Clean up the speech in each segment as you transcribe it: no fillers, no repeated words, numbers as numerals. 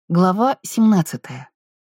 Глава 17.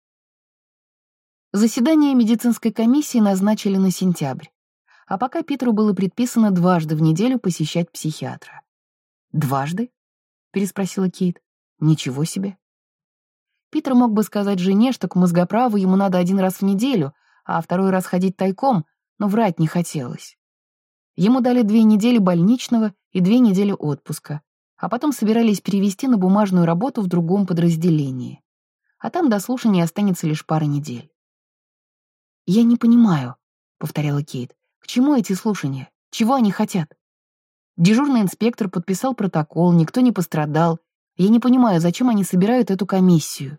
Заседание медицинской комиссии назначили на сентябрь, а пока Питеру было предписано дважды в неделю посещать психиатра. «Дважды?» — переспросила Кейт. «Ничего себе». Питер мог бы сказать жене, что к мозгоправу ему надо один раз в неделю, а второй раз ходить тайком, но врать не хотелось. Ему дали 2 недели больничного и 2 недели отпуска, а потом собирались перевести на бумажную работу в другом подразделении. А там до слушания останется лишь пара недель. «Я не понимаю», — повторяла Кейт, — «к чему эти слушания? Чего они хотят?» Дежурный инспектор подписал протокол, никто не пострадал. Я не понимаю, зачем они собирают эту комиссию.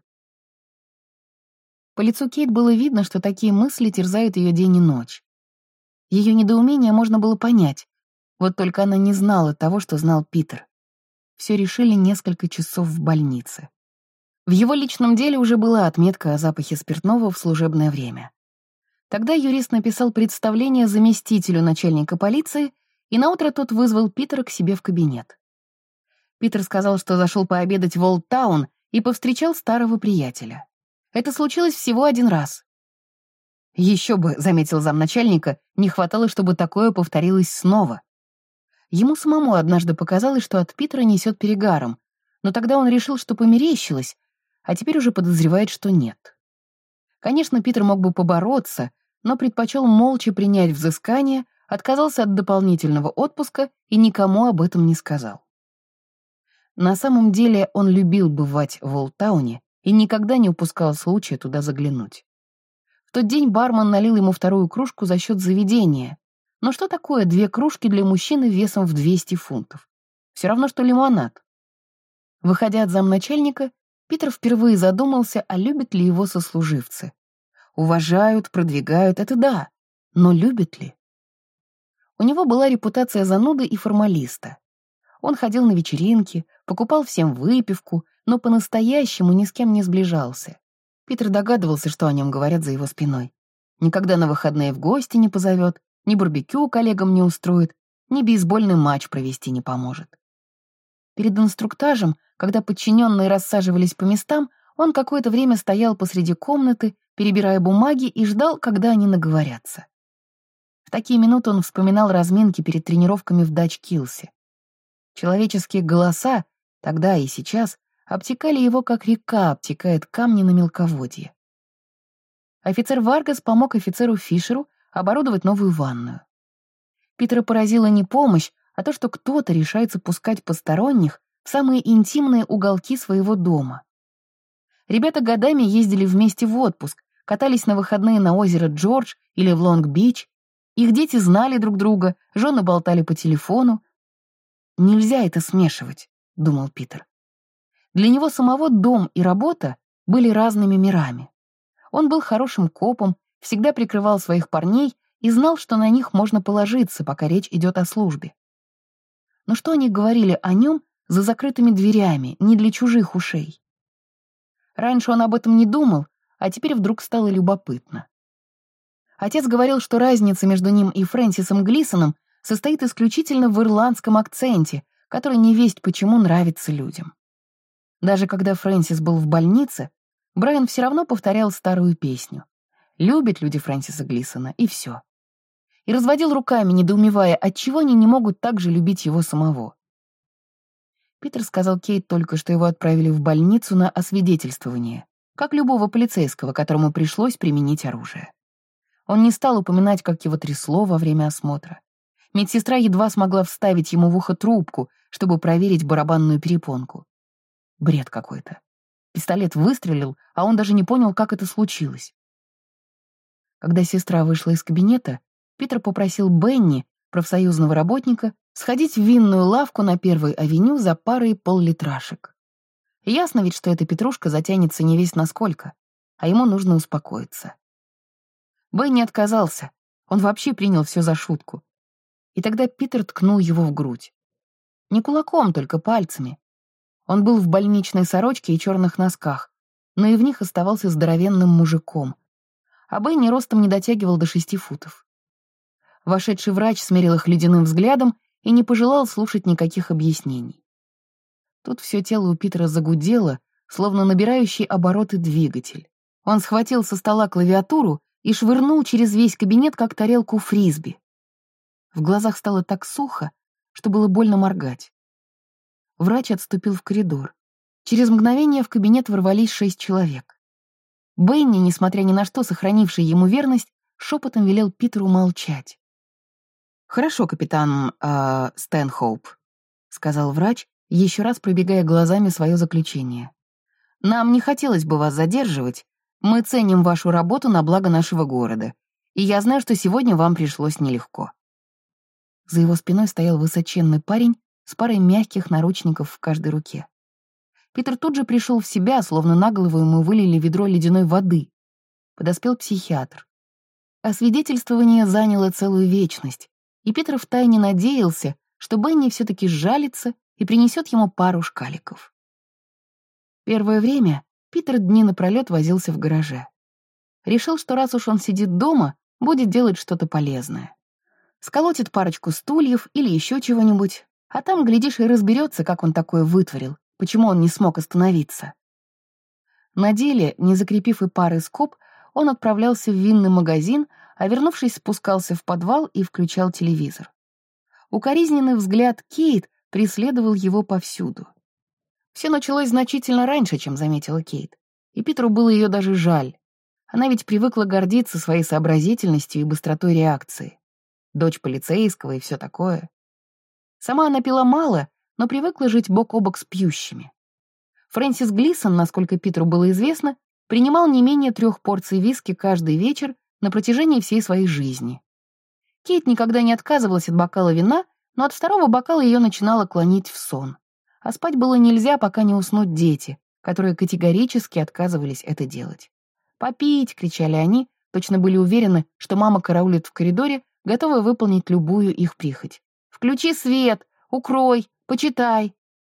По лицу Кейт было видно, что такие мысли терзают ее день и ночь. Ее недоумение можно было понять, вот только она не знала того, что знал Питер. Все решили несколько часов в больнице. В его личном деле уже была отметка о запахе спиртного в служебное время. Тогда юрист написал представление заместителю начальника полиции, и наутро тот вызвал Питера к себе в кабинет. Питер сказал, что зашел пообедать в Олд-таун и повстречал старого приятеля. Это случилось всего один раз. «Еще бы», — заметил замначальника, — «не хватало, чтобы такое повторилось снова». Ему самому однажды показалось, что от Питера несет перегаром, но тогда он решил, что померещилось, а теперь уже подозревает, что нет. Конечно, Питер мог бы побороться, но предпочел молча принять взыскание, отказался от дополнительного отпуска и никому об этом не сказал. На самом деле он любил бывать в Олд-тауне и никогда не упускал случая туда заглянуть. В тот день бармен налил ему 2-ю кружку за счет заведения. Но что такое 2 кружки для мужчины весом в 200 фунтов? Все равно, что лимонад. Выходя от замначальника, Питер впервые задумался, а любят ли его сослуживцы. Уважают, продвигают — это да, но любят ли? У него была репутация зануды и формалиста. Он ходил на вечеринки, покупал всем выпивку, но по-настоящему ни с кем не сближался. Питер догадывался, что о нем говорят за его спиной. Никогда на выходные в гости не позовет, ни барбекю коллегам не устроит, ни бейсбольный матч провести не поможет. Перед инструктажем, когда подчиненные рассаживались по местам, он какое-то время стоял посреди комнаты, перебирая бумаги, и ждал, когда они наговорятся. В такие минуты он вспоминал разминки перед тренировками в Дач-Килсе. Человеческие голоса, тогда и сейчас, обтекали его, как река обтекает камни на мелководье. Офицер Варгас помог офицеру Фишеру оборудовать новую ванную. Питера поразила не помощь, а то, что кто-то решается пускать посторонних в самые интимные уголки своего дома. Ребята годами ездили вместе в отпуск, катались на выходные на озеро Джордж или в Лонг-Бич. Их дети знали друг друга, жены болтали по телефону. «Нельзя это смешивать», — думал Питер. Для него самого дом и работа были разными мирами. Он был хорошим копом, всегда прикрывал своих парней и знал, что на них можно положиться, пока речь идет о службе. Но что они говорили о нем за закрытыми дверями, не для чужих ушей? Раньше он об этом не думал, а теперь вдруг стало любопытно. Отец говорил, что разница между ним и Фрэнсисом Глисоном состоит исключительно в ирландском акценте, который невесть почему нравится людям. Даже когда Фрэнсис был в больнице, Брайан все равно повторял старую песню. Любят люди Фрэнсиса Глисона, и все. И разводил руками, недоумевая, отчего они не могут так же любить его самого. Питер сказал Кейт только, что его отправили в больницу на освидетельствование, как любого полицейского, которому пришлось применить оружие. Он не стал упоминать, как его трясло во время осмотра. Медсестра едва смогла вставить ему в ухо трубку, чтобы проверить барабанную перепонку. Бред какой-то. Пистолет выстрелил, а он даже не понял, как это случилось. Когда сестра вышла из кабинета, Питер попросил Бенни, профсоюзного работника, сходить в винную лавку на 1-й авеню за парой пол-литрашек. Ясно ведь, что эта петрушка затянется не весть насколько, а ему нужно успокоиться. Бенни отказался, он вообще принял все за шутку. И тогда Питер ткнул его в грудь. Не кулаком, только пальцами. Он был в больничной сорочке и черных носках, но и в них оставался здоровенным мужиком, а Бенни ростом не дотягивал до 6 футов. Вошедший врач смерил их ледяным взглядом и не пожелал слушать никаких объяснений. Тут все тело у Питера загудело, словно набирающий обороты двигатель. Он схватил со стола клавиатуру и швырнул через весь кабинет, как тарелку фрисби. В глазах стало так сухо, что было больно моргать. Врач отступил в коридор. Через мгновение в кабинет ворвались 6 человек. Бенни, несмотря ни на что сохранивший ему верность, шепотом велел Питеру молчать. «Хорошо, капитан Стэнхоуп», — сказал врач, еще раз пробегая глазами свое заключение. «Нам не хотелось бы вас задерживать. Мы ценим вашу работу на благо нашего города, и я знаю, что сегодня вам пришлось нелегко». За его спиной стоял высоченный парень с парой мягких наручников в каждой руке. Питер тут же пришел в себя, словно на голову ему вылили ведро ледяной воды. Подоспел психиатр. Освидетельствование заняло целую вечность, и Питер втайне надеялся, что Бенни все-таки сжалится и принесет ему пару шкаликов. Первое время Питер дни напролет возился в гараже. Решил, что раз уж он сидит дома, будет делать что-то полезное. Сколотит парочку стульев или еще чего-нибудь, а там, глядишь, и разберется, как он такое вытворил, почему он не смог остановиться. На деле, не закрепив и пары скоб, он отправлялся в винный магазин, а вернувшись, спускался в подвал и включал телевизор. Укоризненный взгляд Кейт преследовал его повсюду. Все началось значительно раньше, чем заметила Кейт, и Питеру было ее даже жаль. Она ведь привыкла гордиться своей сообразительностью и быстротой реакции. Дочь полицейского и все такое. Сама она пила мало, но привыкла жить бок о бок с пьющими. Фрэнсис Глисон, насколько Питеру было известно, принимал не менее 3 порций виски каждый вечер на протяжении всей своей жизни. Кейт никогда не отказывалась от бокала вина, но от 2-го бокала ее начинало клонить в сон. А спать было нельзя, пока не уснут дети, которые категорически отказывались это делать. «Попить!» — кричали они, точно были уверены, что мама караулит в коридоре, готовая выполнить любую их прихоть. «Включи свет! Укрой! Почитай!»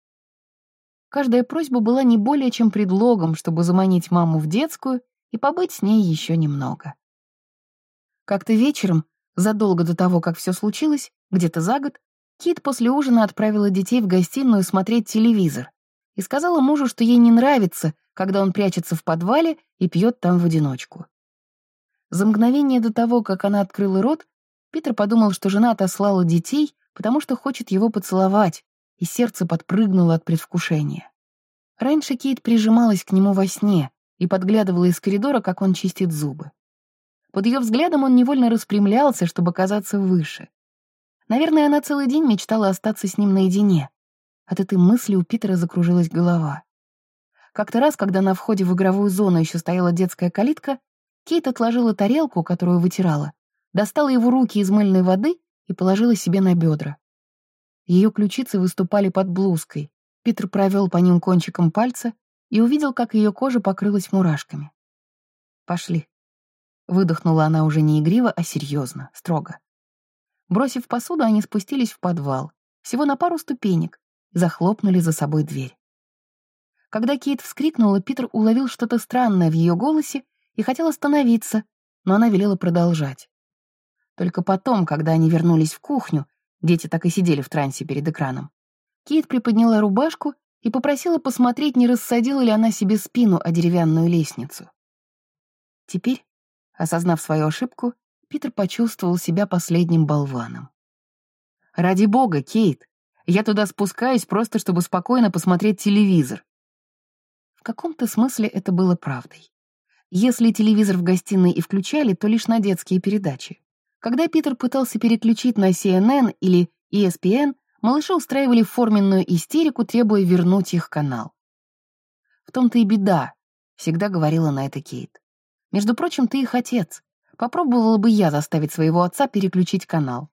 Каждая просьба была не более чем предлогом, чтобы заманить маму в детскую и побыть с ней еще немного. Как-то вечером, задолго до того, как все случилось, где-то за год, Кит после ужина отправила детей в гостиную смотреть телевизор и сказала мужу, что ей не нравится, когда он прячется в подвале и пьет там в одиночку. За мгновение до того, как она открыла рот, Питер подумал, что жена отослала детей, потому что хочет его поцеловать, и сердце подпрыгнуло от предвкушения. Раньше Кейт прижималась к нему во сне и подглядывала из коридора, как он чистит зубы. Под ее взглядом он невольно распрямлялся, чтобы казаться выше. Наверное, она целый день мечтала остаться с ним наедине. От этой мысли у Питера закружилась голова. Как-то раз, когда на входе в игровую зону еще стояла детская калитка, Кейт отложила тарелку, которую вытирала, достала его руки из мыльной воды и положила себе на бедра. Ее ключицы выступали под блузкой. Питер провел по ним кончиком пальца и увидел, как ее кожа покрылась мурашками. «Пошли», — выдохнула она уже не игриво, а серьезно, строго. Бросив посуду, они спустились в подвал, всего на пару ступенек, и захлопнули за собой дверь. Когда Кейт вскрикнула, Питер уловил что-то странное в ее голосе и хотел остановиться, но она велела продолжать. Только потом, когда они вернулись в кухню, дети так и сидели в трансе перед экраном, Кейт приподняла рубашку и попросила посмотреть, не рассадила ли она себе спину о деревянную лестницу. Теперь, осознав свою ошибку, Питер почувствовал себя последним болваном. «Ради бога, Кейт, я туда спускаюсь просто, чтобы спокойно посмотреть телевизор». В каком-то смысле это было правдой. Если телевизор в гостиной и включали, то лишь на детские передачи. Когда Питер пытался переключить на CNN или ESPN, малыши устраивали форменную истерику, требуя вернуть их канал. «В том-то и беда», — всегда говорила на это Кейт. «Между прочим, ты их отец. Попробовала бы я заставить своего отца переключить канал».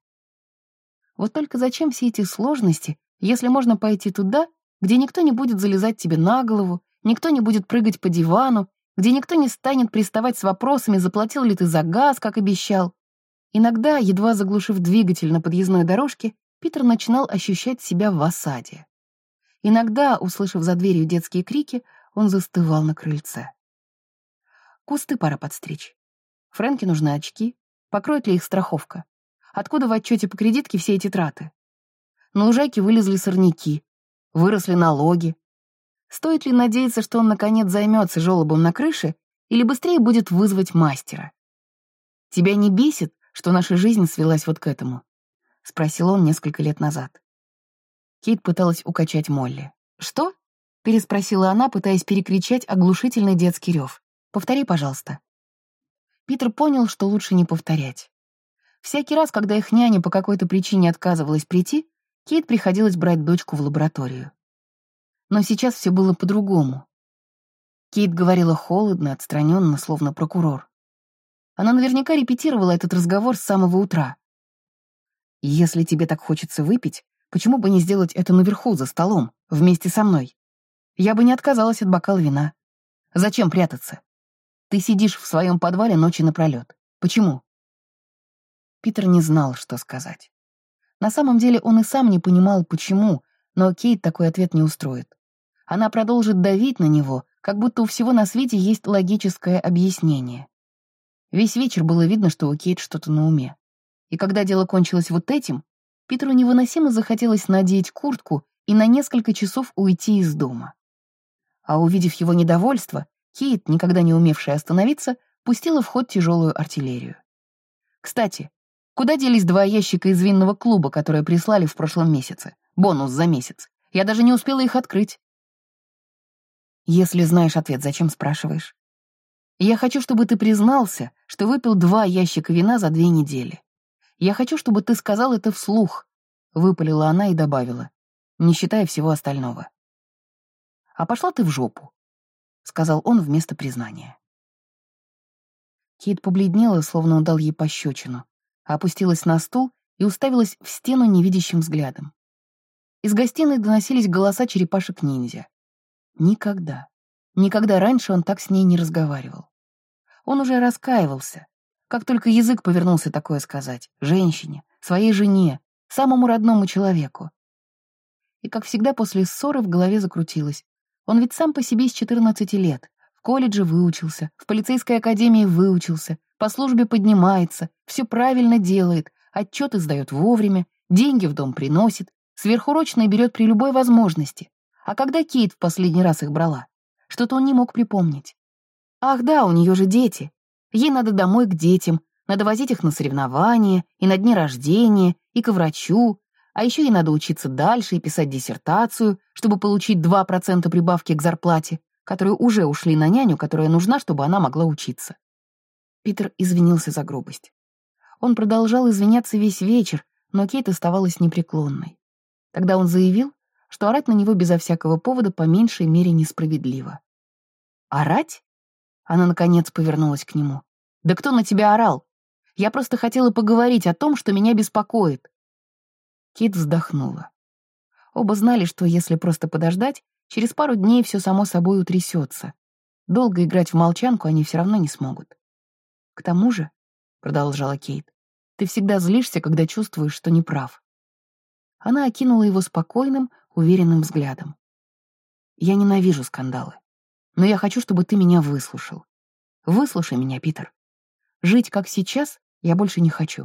Вот только зачем все эти сложности, если можно пойти туда, где никто не будет залезать тебе на голову, никто не будет прыгать по дивану, где никто не станет приставать с вопросами, заплатил ли ты за газ, как обещал. Иногда, едва заглушив двигатель на подъездной дорожке, Питер начинал ощущать себя в осаде. Иногда, услышав за дверью детские крики, он застывал на крыльце. Кусты пора подстричь. Фрэнке нужны очки. Покроет ли их страховка? Откуда в отчете по кредитке все эти траты? На лужайке вылезли сорняки. Выросли налоги. Стоит ли надеяться, что он наконец займется желобом на крыше, или быстрее будет вызвать мастера? «Тебя не бесит, что наша жизнь свелась вот к этому?» — спросил он несколько лет назад. Кейт пыталась укачать Молли. «Что?» — переспросила она, пытаясь перекричать оглушительный детский рев. «Повтори, пожалуйста». Питер понял, что лучше не повторять. Всякий раз, когда их няня по какой-то причине отказывалась прийти, Кейт приходилось брать дочку в лабораторию. Но сейчас все было по-другому. Кейт говорила холодно, отстраненно, словно прокурор. Она наверняка репетировала этот разговор с самого утра. «Если тебе так хочется выпить, почему бы не сделать это наверху, за столом, вместе со мной? Я бы не отказалась от бокала вина. Зачем прятаться? Ты сидишь в своем подвале ночи напролет. Почему?» Питер не знал, что сказать. На самом деле он и сам не понимал, почему, но Кейт такой ответ не устроит. Она продолжит давить на него, как будто у всего на свете есть логическое объяснение. Весь вечер было видно, что у Кейт что-то на уме. И когда дело кончилось вот этим, Питеру невыносимо захотелось надеть куртку и на несколько часов уйти из дома. А увидев его недовольство, Кейт, никогда не умевшая остановиться, пустила в ход тяжелую артиллерию. «Кстати, куда делись 2 ящика из винного клуба, которые прислали в прошлом месяце? Бонус за месяц. Я даже не успела их открыть». «Если знаешь ответ, зачем спрашиваешь? Я хочу, чтобы ты признался, что выпил 2 ящика вина за 2 недели. Я хочу, чтобы ты сказал это вслух», — выпалила она и добавила, не считая всего остального. «А пошла ты в жопу», — сказал он вместо признания. Кейт побледнела, словно он дал ей пощечину, опустилась на стул и уставилась в стену невидящим взглядом. Из гостиной доносились голоса черепашек-ниндзя. Никогда раньше он так с ней не разговаривал. Он уже раскаивался. Как только язык повернулся такое сказать женщине, своей жене, самому родному человеку. И, как всегда, после ссоры в голове закрутилось. Он ведь сам по себе с 14 лет. В колледже выучился, в полицейской академии выучился, по службе поднимается, все правильно делает, отчеты сдает вовремя, деньги в дом приносит, сверхурочные берет при любой возможности. А когда Кейт в последний раз их брала? Что-то он не мог припомнить. Ах да, у нее же дети. Ей надо домой к детям, надо возить их на соревнования, и на дни рождения, и к врачу, а еще ей надо учиться дальше и писать диссертацию, чтобы получить 2% прибавки к зарплате, которые уже ушли на няню, которая нужна, чтобы она могла учиться. Питер извинился за грубость. Он продолжал извиняться весь вечер, но Кейт оставалась непреклонной. Тогда он заявил, что орать на него безо всякого повода по меньшей мере несправедливо. «Орать?» Она, наконец, повернулась к нему. «Да кто на тебя орал? Я просто хотела поговорить о том, что меня беспокоит». Кейт вздохнула. Оба знали, что если просто подождать, через пару дней все само собой утрясется. Долго играть в молчанку они все равно не смогут. «К тому же», — продолжала Кейт, — «ты всегда злишься, когда чувствуешь, что не прав». Она окинула его спокойным, уверенным взглядом. «Я ненавижу скандалы. Но я хочу, чтобы ты меня выслушал. Выслушай меня, Питер. Жить как сейчас я больше не хочу».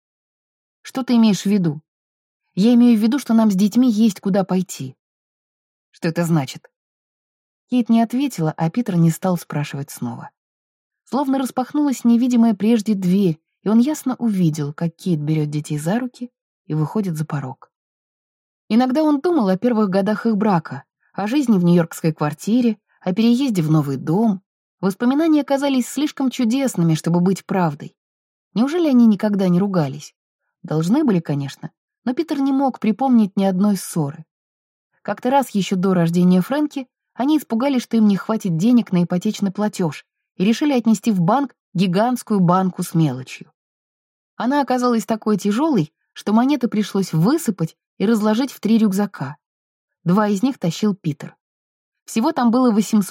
«Что ты имеешь в виду?» «Я имею в виду, что нам с детьми есть куда пойти». «Что это значит?» Кейт не ответила, а Питер не стал спрашивать снова. Словно распахнулась невидимая прежде дверь, и он ясно увидел, как Кейт берет детей за руки и выходит за порог. Иногда он думал о первых годах их брака, о жизни в нью-йоркской квартире, о переезде в новый дом. Воспоминания казались слишком чудесными, чтобы быть правдой. Неужели они никогда не ругались? Должны были, конечно, но Питер не мог припомнить ни одной ссоры. Как-то раз еще до рождения Фрэнки они испугались, что им не хватит денег на ипотечный платеж, и решили отнести в банк гигантскую банку с мелочью. Она оказалась такой тяжелой, что монеты пришлось высыпать и разложить в 3 рюкзака. 2 из них тащил Питер. Всего там было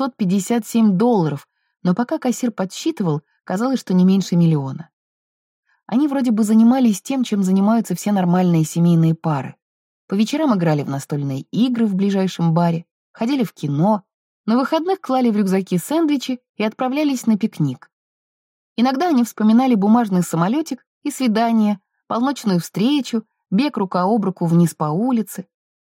$857, но пока кассир подсчитывал, казалось, что не меньше миллиона. Они вроде бы занимались тем, чем занимаются все нормальные семейные пары. По вечерам играли в настольные игры в ближайшем баре, ходили в кино, на выходных клали в рюкзаки сэндвичи и отправлялись на пикник. Иногда они вспоминали бумажный самолетик и свидание, полночную встречу, бег рука об руку вниз по улице.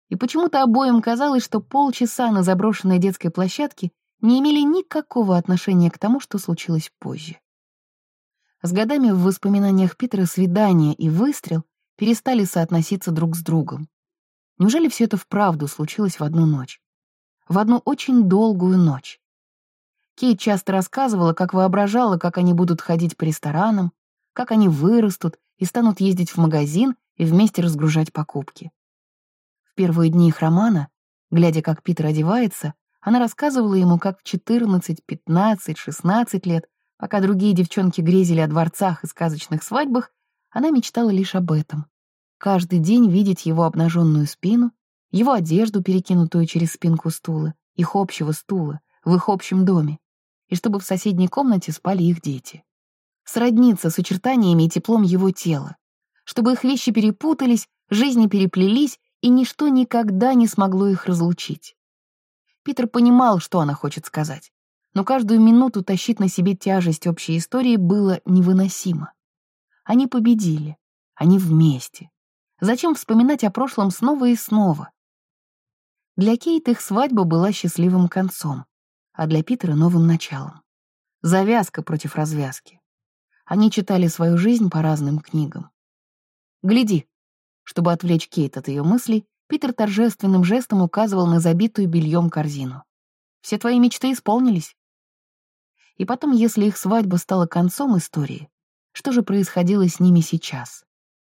И почему-то обоим казалось, что полчаса на заброшенной детской площадке не имели никакого отношения к тому, что случилось позже. С годами в воспоминаниях Питера свидание и выстрел перестали соотноситься друг с другом. Неужели все это вправду случилось в одну ночь? В одну очень долгую ночь. Кейт часто рассказывала, как воображала, как они будут ходить по ресторанам, как они вырастут и станут ездить в магазин и вместе разгружать покупки. В первые дни их романа, глядя, как Питер одевается, она рассказывала ему, как в 14, 15, 16 лет, пока другие девчонки грезили о дворцах и сказочных свадьбах, она мечтала лишь об этом. Каждый день видеть его обнаженную спину, его одежду, перекинутую через спинку стула, их общего стула, в их общем доме, и чтобы в соседней комнате спали их дети. Сродниться с очертаниями и теплом его тела, чтобы их вещи перепутались, жизни переплелись, и ничто никогда не смогло их разлучить. Питер понимал, что она хочет сказать, но каждую минуту тащить на себе тяжесть общей истории было невыносимо. Они победили, они вместе. Зачем вспоминать о прошлом снова и снова? Для Кейт их свадьба была счастливым концом, а для Питера — новым началом. Завязка против развязки. Они читали свою жизнь по разным книгам. «Гляди». Чтобы отвлечь Кейт от ее мыслей, Питер торжественным жестом указывал на забитую бельем корзину. «Все твои мечты исполнились». И потом, если их свадьба стала концом истории, что же происходило с ними сейчас?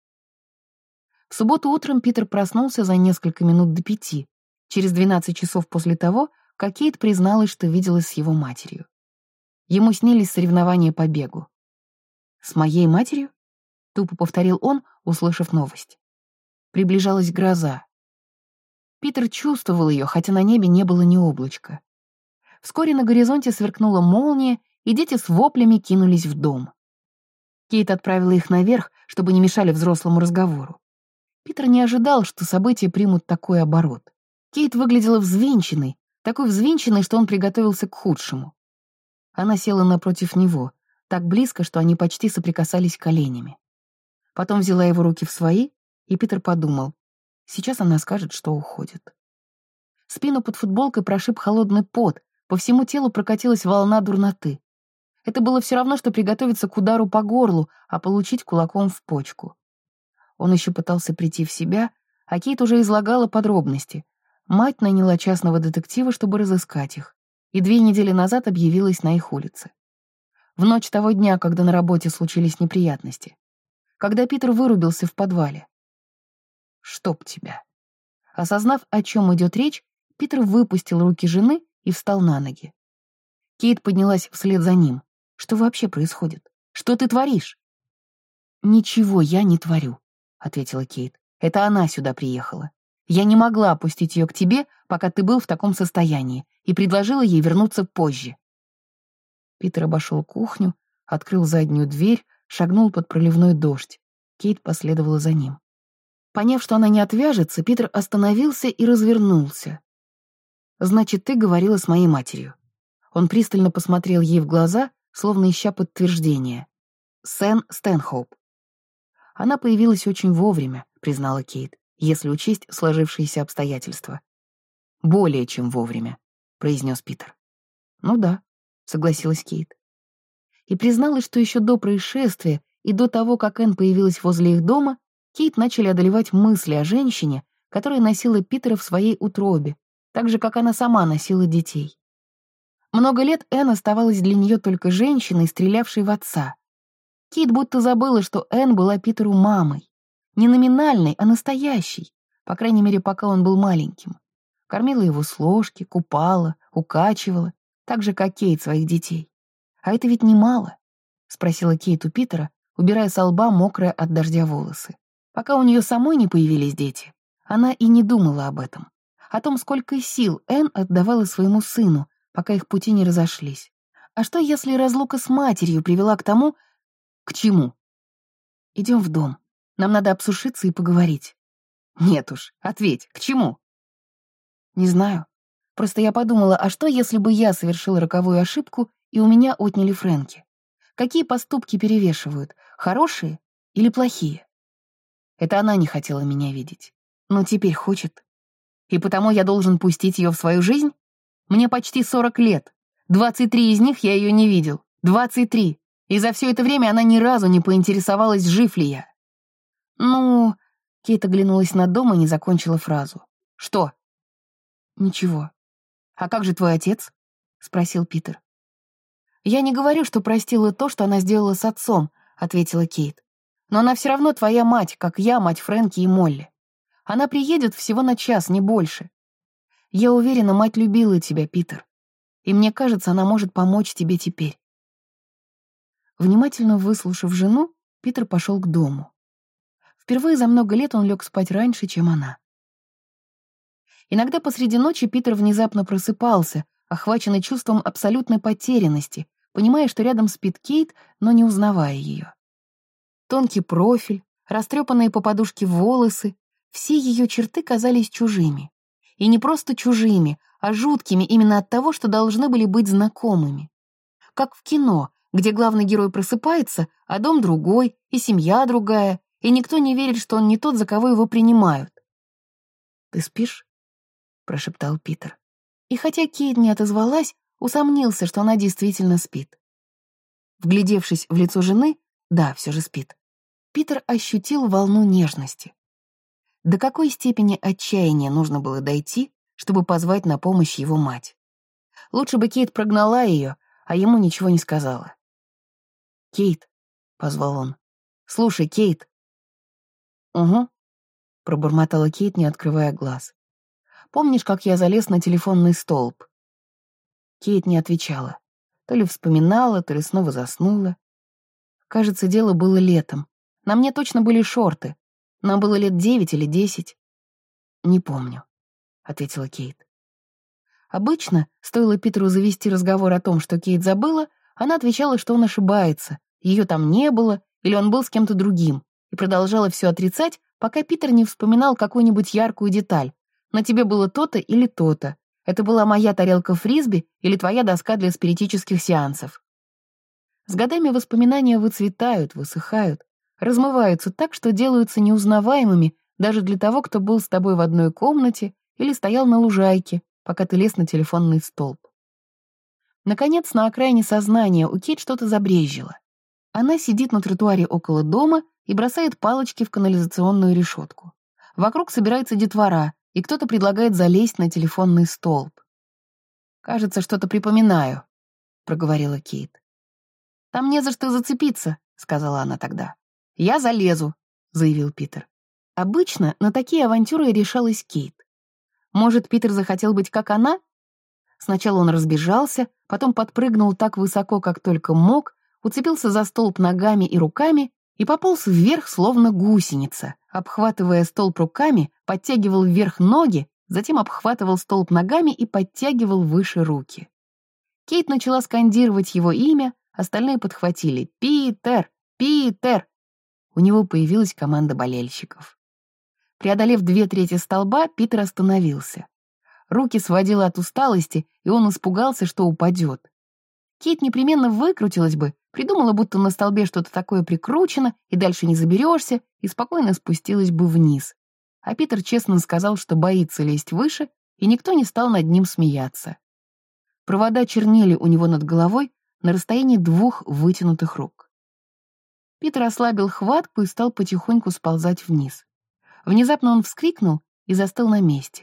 В субботу утром Питер проснулся за несколько минут до 5, через 12 часов после того, как Кейт призналась, что виделась с его матерью. Ему снились соревнования по бегу. «С моей матерью?» — тупо повторил он, услышав новость. Приближалась гроза. Питер чувствовал ее, хотя на небе не было ни облачка. Вскоре на горизонте сверкнула молния, и дети с воплями кинулись в дом. Кейт отправила их наверх, чтобы не мешали взрослому разговору. Питер не ожидал, что события примут такой оборот. Кейт выглядела взвинченной, такой взвинченной, что он приготовился к худшему. Она села напротив него, так близко, что они почти соприкасались коленями. Потом взяла его руки в свои, и Питер подумал, сейчас она скажет, что уходит. Спину под футболкой прошиб холодный пот, по всему телу прокатилась волна дурноты. Это было все равно, что приготовиться к удару по горлу, а получить кулаком в почку. Он еще пытался прийти в себя, а Кейт уже излагала подробности. Мать наняла частного детектива, чтобы разыскать их, и 2 недели назад объявилась на их улице. В ночь того дня, когда на работе случились неприятности. Когда Питер вырубился в подвале. «Чтоб тебя». Осознав, о чем идет речь, Питер выпустил руки жены и встал на ноги. Кейт поднялась вслед за ним. «Что вообще происходит? Что ты творишь?» «Ничего я не творю», — ответила Кейт. «Это она сюда приехала. Я не могла опустить ее к тебе, пока ты был в таком состоянии, и предложила ей вернуться позже». Питер обошел кухню, открыл заднюю дверь, шагнул под проливной дождь. Кейт последовала за ним. Поняв, что она не отвяжется, Питер остановился и развернулся. «Значит, ты говорила с моей матерью». Он пристально посмотрел ей в глаза, словно ища подтверждения. «Сэн Стэнхоуп». «Она появилась очень вовремя», — признала Кейт, «если учесть сложившиеся обстоятельства». «Более чем вовремя», — произнес Питер. «Ну да», — согласилась Кейт. И призналась, что еще до происшествия и до того, как Энн появилась возле их дома, Кейт начали одолевать мысли о женщине, которая носила Питера в своей утробе, так же, как она сама носила детей. Много лет Энн оставалась для нее только женщиной, стрелявшей в отца. Кейт будто забыла, что Энн была Питеру мамой. Не номинальной, а настоящей, по крайней мере, пока он был маленьким. Кормила его с ложки, купала, укачивала, так же, как Кейт своих детей. «А это ведь немало?» — спросила Кейт у Питера, убирая со лба мокрые от дождя волосы. Пока у нее самой не появились дети, она и не думала об этом. О том, сколько сил Энн отдавала своему сыну, пока их пути не разошлись. А что, если разлука с матерью привела к тому... К чему? «Идем в дом. Нам надо обсушиться и поговорить». «Нет уж, ответь, к чему?» «Не знаю. Просто я подумала, а что, если бы я совершила роковую ошибку, и у меня отняли Фрэнки? Какие поступки перевешивают, хорошие или плохие?» Это она не хотела меня видеть. Но теперь хочет. И потому я должен пустить ее в свою жизнь? Мне почти 40 лет. 23 из них я ее не видел. 23. И за все это время она ни разу не поинтересовалась, жив ли я. Ну... Кейт оглянулась на дом и не закончила фразу. Что? Ничего. А как же твой отец? Спросил Питер. Я не говорю, что простила то, что она сделала с отцом, ответила Кейт. Но она все равно твоя мать, как я, мать Фрэнки и Молли. Она приедет всего на час, не больше. Я уверена, мать любила тебя, Питер. И мне кажется, она может помочь тебе теперь. Внимательно выслушав жену, Питер пошел к дому. Впервые за много лет он лег спать раньше, чем она. Иногда посреди ночи Питер внезапно просыпался, охваченный чувством абсолютной потерянности, понимая, что рядом спит Кейт, но не узнавая ее. Тонкий профиль, растрепанные по подушке волосы, все ее черты казались чужими. И не просто чужими, а жуткими именно от того, что должны были быть знакомыми. Как в кино, где главный герой просыпается, а дом другой, и семья другая, и никто не верит, что он не тот, за кого его принимают. «Ты спишь?» — прошептал Питер. И хотя Кейт не отозвалась, усомнился, что она действительно спит. Вглядевшись в лицо жены, да, все же спит, Питер ощутил волну нежности. До какой степени отчаяния нужно было дойти, чтобы позвать на помощь его мать? Лучше бы Кейт прогнала ее, а ему ничего не сказала. «Кейт», — позвал он. «Слушай, Кейт». «Угу», — пробормотала Кейт, не открывая глаз. «Помнишь, как я залез на телефонный столб?» Кейт не отвечала. То ли вспоминала, то ли снова заснула. Кажется, дело было летом. На мне точно были шорты. Нам было лет 9 или 10. «Не помню», — ответила Кейт. Обычно, стоило Питеру завести разговор о том, что Кейт забыла, она отвечала, что он ошибается, ее там не было, или он был с кем-то другим, и продолжала все отрицать, пока Питер не вспоминал какую-нибудь яркую деталь. На тебе было то-то или то-то. Это была моя тарелка фрисби или твоя доска для спиритических сеансов. С годами воспоминания выцветают, высыхают, размываются так, что делаются неузнаваемыми даже для того, кто был с тобой в одной комнате или стоял на лужайке, пока ты лез на телефонный столб. Наконец, на окраине сознания у Кейт что-то забрезжило. Она сидит на тротуаре около дома и бросает палочки в канализационную решетку. Вокруг собирается детвора, и кто-то предлагает залезть на телефонный столб. «Кажется, что-то припоминаю», — проговорила Кейт. «Там не за что зацепиться», — сказала она тогда. «Я залезу», — заявил Питер. Обычно на такие авантюры решалась Кейт. Может, Питер захотел быть как она? Сначала он разбежался, потом подпрыгнул так высоко, как только мог, уцепился за столб ногами и руками и пополз вверх, словно гусеница. Обхватывая столб руками, подтягивал вверх ноги, затем обхватывал столб ногами и подтягивал выше руки. Кейт начала скандировать его имя, остальные подхватили «Питер! Питер!». У него появилась команда болельщиков. Преодолев 2/3 столба, Питер остановился. Руки сводило от усталости, и он испугался, что упадет. Кейт непременно выкрутилась бы, придумала, будто на столбе что-то такое прикручено, и дальше не заберешься, и спокойно спустилась бы вниз. А Питер честно сказал, что боится лезть выше, и никто не стал над ним смеяться. Провода чернели у него над головой на расстоянии 2 вытянутых рук. Питер ослабил хватку и стал потихоньку сползать вниз. Внезапно он вскрикнул и застыл на месте.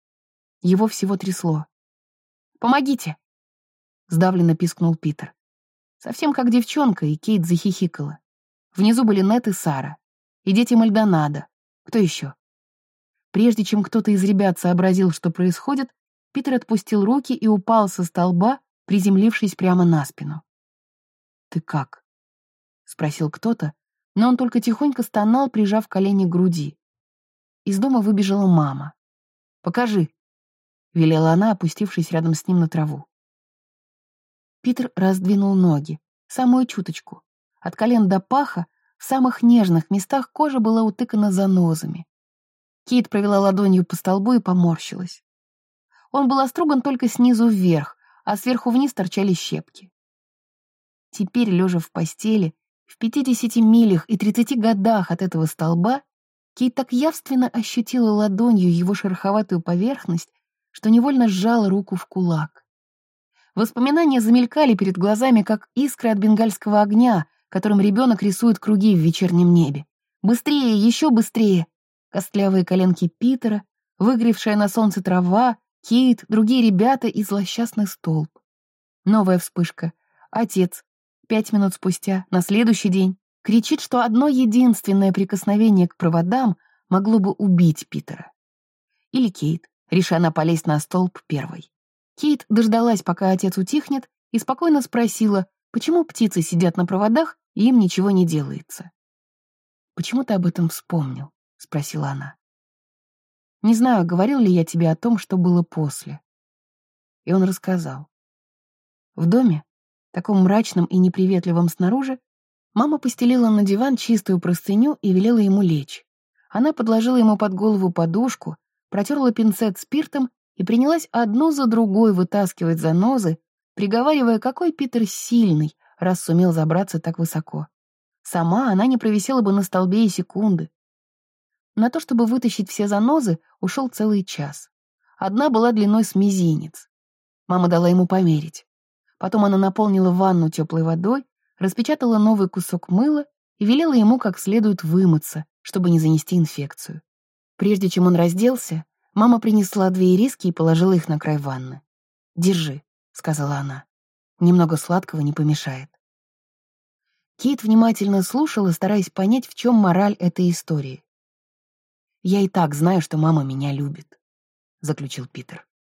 Его всего трясло. «Помогите!» — сдавленно пискнул Питер. Совсем как девчонка, и Кейт захихикала. Внизу были Нет и Сара, и дети Мальдонадо. Кто еще? Прежде чем кто-то из ребят сообразил, что происходит, Питер отпустил руки и упал со столба, приземлившись прямо на спину. «Ты как?» — спросил кто-то, но он только тихонько стонал, прижав колени к груди. Из дома выбежала мама. «Покажи», — велела она, опустившись рядом с ним на траву. Питер раздвинул ноги, самую чуточку. От колен до паха в самых нежных местах кожа была утыкана занозами. Кейт провела ладонью по столбу и поморщилась. Он был оструган только снизу вверх, а сверху вниз торчали щепки. Теперь, лежа в постели, в 50 милях и 30 годах от этого столба, Кейт так явственно ощутила ладонью его шероховатую поверхность, что невольно сжала руку в кулак. Воспоминания замелькали перед глазами, как искры от бенгальского огня, которым ребенок рисует круги в вечернем небе. Быстрее, еще быстрее! Костлявые коленки Питера, выгревшая на солнце трава, Кейт, другие ребята и злосчастный столб. Новая вспышка. Отец. 5 минут спустя, на следующий день, кричит, что одно единственное прикосновение к проводам могло бы убить Питера. Или Кейт, решая полезть на столб первой. Кейт дождалась, пока отец утихнет, и спокойно спросила, почему птицы сидят на проводах, и им ничего не делается. «Почему ты об этом вспомнил?» — спросила она. «Не знаю, говорил ли я тебе о том, что было после». И он рассказал. В доме, таком мрачном и неприветливом снаружи, мама постелила на диван чистую простыню и велела ему лечь. Она подложила ему под голову подушку, протерла пинцет спиртом и принялась одну за другой вытаскивать занозы, приговаривая, какой Питер сильный, раз сумел забраться так высоко. Сама она не провисела бы на столбе и секунды. На то, чтобы вытащить все занозы, ушел целый час. Одна была длиной с мизинец. Мама дала ему померить. Потом она наполнила ванну теплой водой, распечатала новый кусок мыла и велела ему как следует вымыться, чтобы не занести инфекцию. Прежде чем он разделся, мама принесла 2 ириски и положила их на край ванны. «Держи», — сказала она. «Немного сладкого не помешает». Кейт внимательно слушала, стараясь понять, в чем мораль этой истории. «Я и так знаю, что мама меня любит», — заключил Питер.